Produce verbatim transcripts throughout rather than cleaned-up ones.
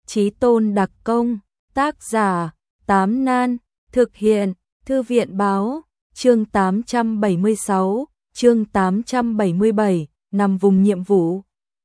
Chí Tôn đặc công, tác giả, Tám Nan, thực hiện, Thư viện báo, chương tám trăm bảy mươi sáu, chương tám trăm bảy mươi bảy, nằm vùng nhiệm vụ.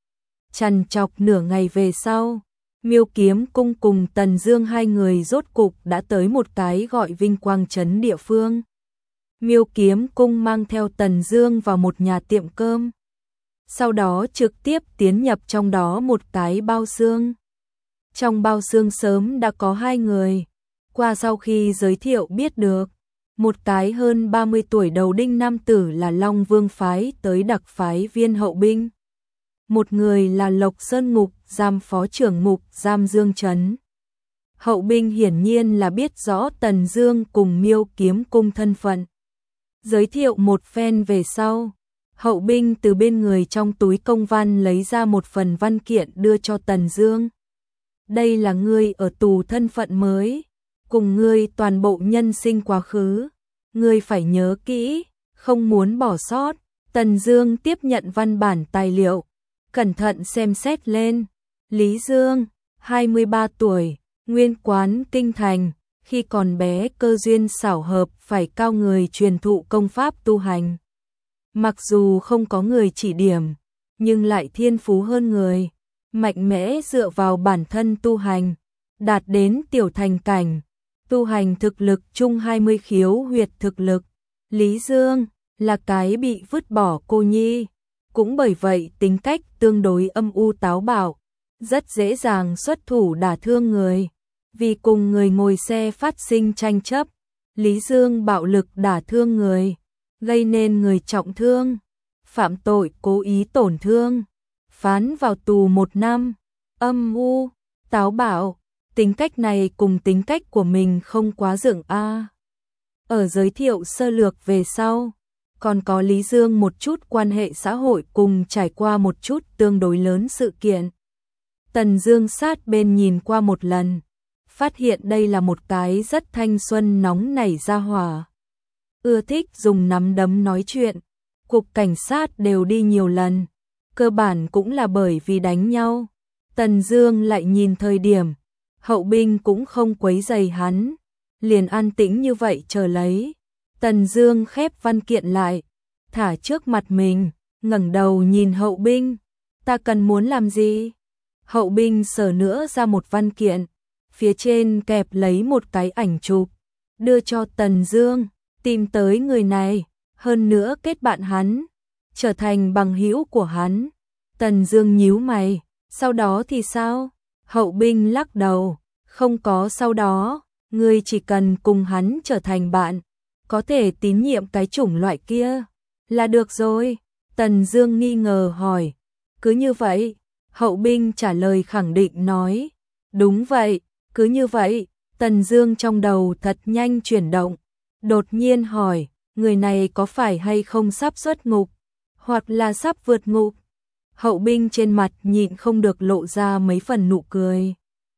Trằn trọc nửa ngày về sau, Miêu Kiếm Cung cùng Tần Dương hai người rốt cục đã tới một cái gọi Vinh Quang Trấn địa phương. Miêu Kiếm Cung mang theo Tần Dương vào một nhà tiệm cơm, sau đó trực tiếp tiến nhập trong đó một cái bao xương. Trong bao xương sớm đã có hai người, qua sau khi giới thiệu biết được, một cái hơn ba mươi tuổi đầu đinh nam tử là Long Vương phái tới đặc phái viên hậu binh. Một người là Lộc Sơn Ngục giam phó trưởng ngục giam Dương Trấn. Hậu binh hiển nhiên là biết rõ Tần Dương cùng Miêu Kiếm Cung thân phận. Giới thiệu một phen về sau, hậu binh từ bên người trong túi công văn lấy ra một phần văn kiện đưa cho Tần Dương. Đây là ngươi ở tù thân phận mới, cùng ngươi toàn bộ nhân sinh quá khứ, ngươi phải nhớ kỹ, không muốn bỏ sót. Tần Dương tiếp nhận văn bản tài liệu, cẩn thận xem xét lên. Lý Dương, hai mươi ba tuổi, nguyên quán kinh thành, khi còn bé cơ duyên xảo hợp phải cao người truyền thụ công pháp tu hành. Mặc dù không có người chỉ điểm, nhưng lại thiên phú hơn người, mạnh mẽ dựa vào bản thân tu hành, đạt đến tiểu thành cảnh, tu hành thực lực chung hai mươi khiếu huyệt thực lực. Lý Dương là cái bị vứt bỏ cô nhi, cũng bởi vậy tính cách tương đối âm u táo bạo, rất dễ dàng xuất thủ đả thương người. Vì cùng người ngồi xe phát sinh tranh chấp, Lý Dương bạo lực đả thương người, gây nên người trọng thương, phạm tội cố ý tổn thương, phán vào tù một năm. Âm u, táo bạo, tính cách này cùng tính cách của mình không quá dựng a. À. Ở giới thiệu sơ lược về sau, còn có Lý Dương một chút quan hệ xã hội cùng trải qua một chút tương đối lớn sự kiện. Tần Dương sát bên nhìn qua một lần, phát hiện đây là một cái rất thanh xuân nóng nảy ra hỏa. Ưa thích dùng nắm đấm nói chuyện, cục cảnh sát đều đi nhiều lần, cơ bản cũng là bởi vì đánh nhau. Tần Dương lại nhìn thời điểm, hậu binh cũng không quấy rầy hắn, liền an tĩnh như vậy chờ lấy. Tần Dương khép văn kiện lại, thả trước mặt mình, ngẩng đầu nhìn hậu binh, ta cần muốn làm gì? Hậu binh sờ nữa ra một văn kiện, phía trên kẹp lấy một cái ảnh chụp, đưa cho Tần Dương, tìm tới người này, hơn nữa kết bạn hắn, trở thành bằng hữu của hắn. Tần Dương nhíu mày, sau đó thì sao? Hậu binh lắc đầu, không có sau đó, ngươi chỉ cần cùng hắn trở thành bạn, có thể tín nhiệm cái chủng loại kia, là được rồi. Tần Dương nghi ngờ hỏi, cứ như vậy? Hậu binh trả lời khẳng định nói, đúng vậy, cứ như vậy. Tần Dương trong đầu thật nhanh chuyển động, đột nhiên hỏi, người này có phải hay không sắp xuất ngục, hoặc là sắp vượt ngục? Hậu binh trên mặt nhịn không được lộ ra mấy phần nụ cười.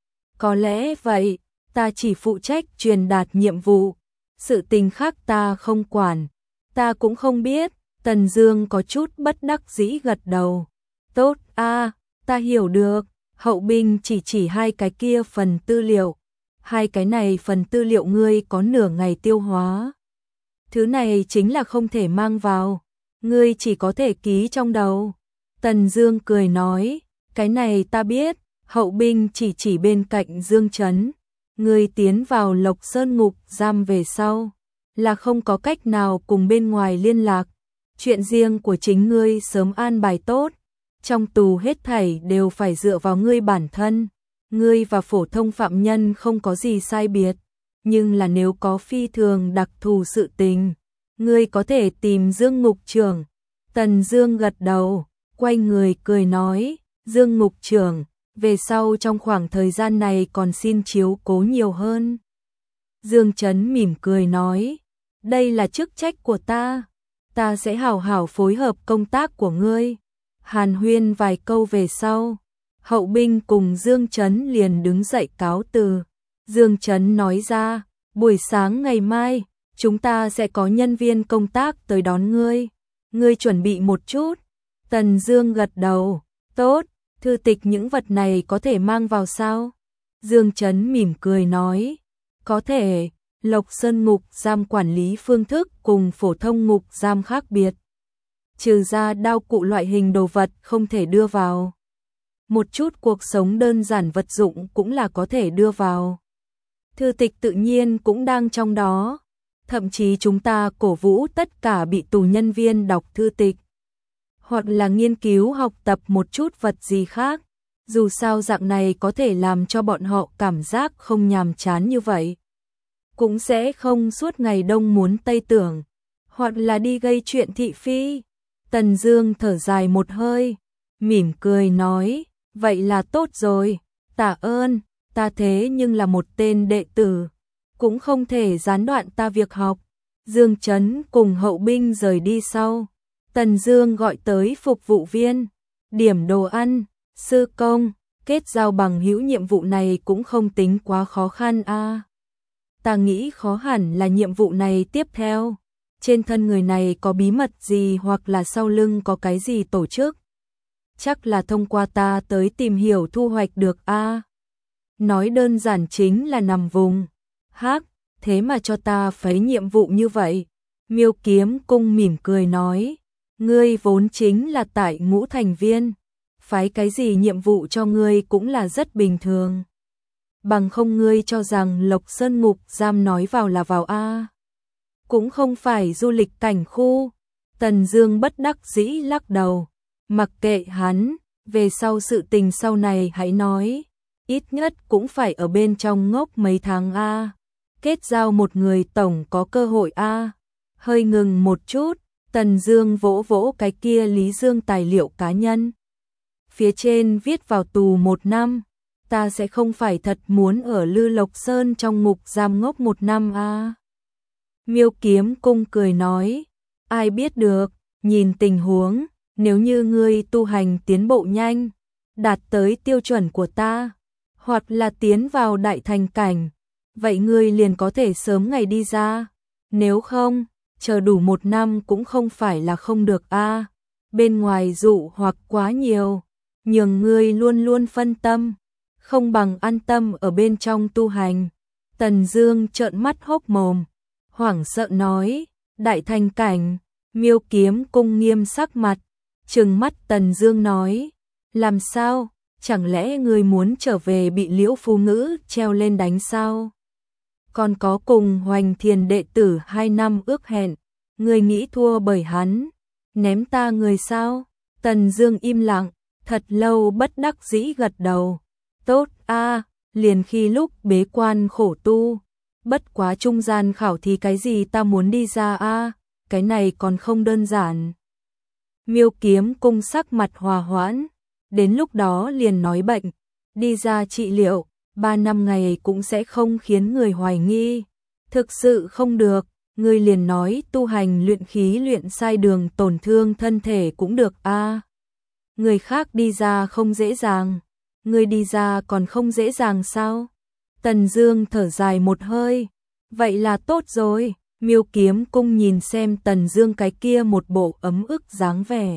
Có lẽ vậy, ta chỉ phụ trách truyền đạt nhiệm vụ, sự tình khác ta không quản, ta cũng không biết. Tần Dương có chút bất đắc dĩ gật đầu. Tốt a, à, ta hiểu được. Hậu binh chỉ chỉ hai cái kia phần tư liệu. Hai cái này phần tư liệu ngươi có nửa ngày tiêu hóa. Thứ này chính là không thể mang vào, ngươi chỉ có thể ký trong đầu. Tần Dương cười nói, cái này ta biết. Hậu binh chỉ chỉ bên cạnh Dương Trấn, ngươi tiến vào Lộc Sơn Ngục giam về sau, là không có cách nào cùng bên ngoài liên lạc. Chuyện riêng của chính ngươi sớm an bài tốt, trong tù hết thảy đều phải dựa vào ngươi bản thân. Ngươi và phổ thông phạm nhân không có gì sai biệt, nhưng là nếu có phi thường đặc thù sự tình, ngươi có thể tìm Dương ngục trưởng. Tần Dương gật đầu, quay người cười nói, Dương ngục trưởng, về sau trong khoảng thời gian này còn xin chiếu cố nhiều hơn. Dương Trấn mỉm cười nói, đây là chức trách của ta, ta sẽ hảo hảo phối hợp công tác của ngươi. Hàn huyên vài câu về sau, hậu binh cùng Dương Trấn liền đứng dậy cáo từ. Dương Trấn nói ra, buổi sáng ngày mai, chúng ta sẽ có nhân viên công tác tới đón ngươi, ngươi chuẩn bị một chút. Tần Dương gật đầu, tốt. Thư tịch những vật này có thể mang vào sao? Dương Chấn mỉm cười nói, có thể, Lộc Sơn ngục giam quản lý phương thức cùng phổ thông ngục giam khác biệt. Trừ ra đao cụ loại hình đồ vật không thể đưa vào. Một chút cuộc sống đơn giản vật dụng cũng là có thể đưa vào. Thư tịch tự nhiên cũng đang trong đó. Thậm chí chúng ta cổ vũ tất cả bị tù nhân viên đọc thư tịch. Hoặc là nghiên cứu học tập một chút vật gì khác. Dù sao dạng này có thể làm cho bọn họ cảm giác không nhàm chán như vậy. Cũng sẽ không suốt ngày đông muốn tây tưởng. Hoặc là đi gây chuyện thị phi. Tần Dương thở dài một hơi. Mỉm cười nói. Vậy là tốt rồi. Tạ ơn. Ta thế nhưng là một tên đệ tử. Cũng không thể gián đoạn ta việc học. Dương Chấn cùng hậu binh rời đi sau. Tần Dương gọi tới phục vụ viên. Điểm đồ ăn. Sư công, kết giao bằng hữu nhiệm vụ này cũng không tính quá khó khăn a. À. Ta nghĩ khó hẳn là nhiệm vụ này tiếp theo. Trên thân người này có bí mật gì hoặc là sau lưng có cái gì tổ chức. Chắc là thông qua ta tới tìm hiểu thu hoạch được a. À. Nói đơn giản chính là nằm vùng. Hắc, thế mà cho ta phấy nhiệm vụ như vậy. Miêu Kiếm Cung mỉm cười nói, ngươi vốn chính là tại ngũ thành viên. Phái cái gì nhiệm vụ cho ngươi cũng là rất bình thường. Bằng không ngươi cho rằng Lộc Sơn ngục giam nói vào là vào a. Cũng không phải du lịch cảnh khu. Tần Dương bất đắc dĩ lắc đầu. Mặc kệ hắn, về sau sự tình sau này hãy nói. Ít nhất cũng phải ở bên trong ngốc mấy tháng a. Kết giao một người tổng có cơ hội a. Hơi ngừng một chút, Tần Dương vỗ vỗ cái kia Lý Dương tài liệu cá nhân. Phía trên viết vào tù một năm, ta sẽ không phải thật muốn ở Lư Lộc Sơn trong ngục giam ngốc một năm à. Miêu Kiếm Cung cười nói, ai biết được, nhìn tình huống, nếu như ngươi tu hành tiến bộ nhanh, đạt tới tiêu chuẩn của ta, hoặc là tiến vào đại thành cảnh, vậy ngươi liền có thể sớm ngày đi ra, nếu không, chờ đủ một năm cũng không phải là không được a. À. Bên ngoài dụ hoặc quá nhiều, nhường ngươi luôn luôn phân tâm, không bằng an tâm ở bên trong tu hành. Tần Dương trợn mắt hốc mồm, hoảng sợ nói, đại thành cảnh. Miêu Kiếm Cung nghiêm sắc mặt, trừng mắt Tần Dương nói, làm sao, chẳng lẽ ngươi muốn trở về bị Liễu Phu Ngữ treo lên đánh sao? Còn có cùng Hoành Thiền đệ tử hai năm ước hẹn, ngươi nghĩ thua bởi hắn, ném ta người sao? Tần Dương im lặng, thật lâu bất đắc dĩ gật đầu. Tốt a, à, liền khi lúc bế quan khổ tu, bất quá trung gian khảo thì cái gì ta muốn đi ra a, à, cái này còn không đơn giản. Miêu Kiếm Cung sắc mặt hòa hoãn, đến lúc đó liền nói bệnh, đi ra trị liệu, ba năm ngày cũng sẽ không khiến người hoài nghi. Thực sự không được, ngươi liền nói tu hành luyện khí luyện sai đường tổn thương thân thể cũng được a. À. Người khác đi ra không dễ dàng, ngươi đi ra còn không dễ dàng sao? Tần Dương thở dài một hơi, vậy là tốt rồi. Miêu Kiếm Cung nhìn xem Tần Dương cái kia một bộ ấm ức dáng vẻ,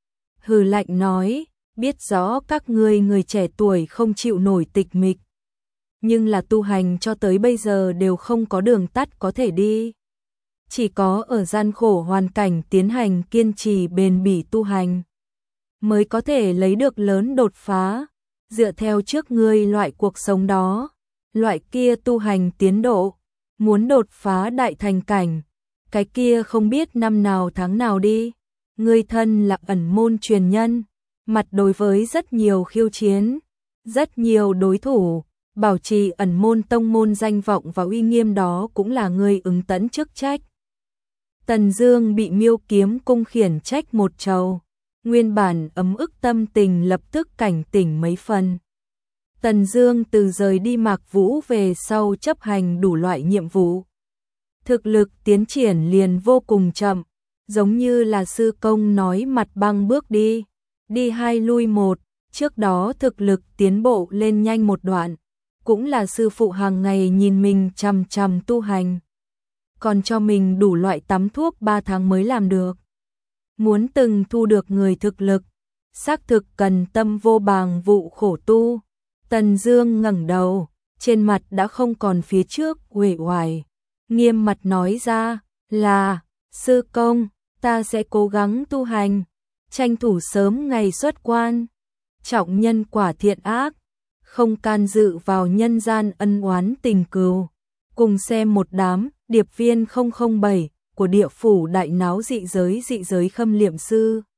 hừ lạnh nói, biết rõ các ngươi người trẻ tuổi không chịu nổi tịch mịch, nhưng là tu hành cho tới bây giờ đều không có đường tắt có thể đi. Chỉ có ở gian khổ hoàn cảnh tiến hành kiên trì bền bỉ tu hành, mới có thể lấy được lớn đột phá. Dựa theo trước ngươi loại cuộc sống đó, loại kia tu hành tiến độ, muốn đột phá đại thành cảnh, cái kia không biết năm nào tháng nào đi. Ngươi thân là ẩn môn truyền nhân, mặt đối với rất nhiều khiêu chiến, rất nhiều đối thủ, bảo trì ẩn môn tông môn danh vọng và uy nghiêm đó cũng là ngươi ứng tấn chức trách. Tần Dương bị Miêu Kiếm Cung khiển trách một trầu, nguyên bản ấm ức tâm tình lập tức cảnh tỉnh mấy phần. Tần Dương từ rời đi Mạc Vũ về sau chấp hành đủ loại nhiệm vụ, thực lực tiến triển liền vô cùng chậm, giống như là sư công nói mặt băng bước đi, đi hai lui một, trước đó thực lực tiến bộ lên nhanh một đoạn, cũng là sư phụ hàng ngày nhìn mình chằm chằm tu hành, còn cho mình đủ loại tắm thuốc ba tháng mới làm được. Muốn từng thu được người thực lực, xác thực cần tâm vô bàng vụ khổ tu. Tần Dương ngẩng đầu, trên mặt đã không còn phía trước uể oải, nghiêm mặt nói ra là, sư công, ta sẽ cố gắng tu hành, tranh thủ sớm ngày xuất quan, trọng nhân quả thiện ác, không can dự vào nhân gian ân oán tình cừu. Cùng xem một đám điệp viên không không bảy của địa phủ đại náo dị giới dị giới Khâm Liệm Sư.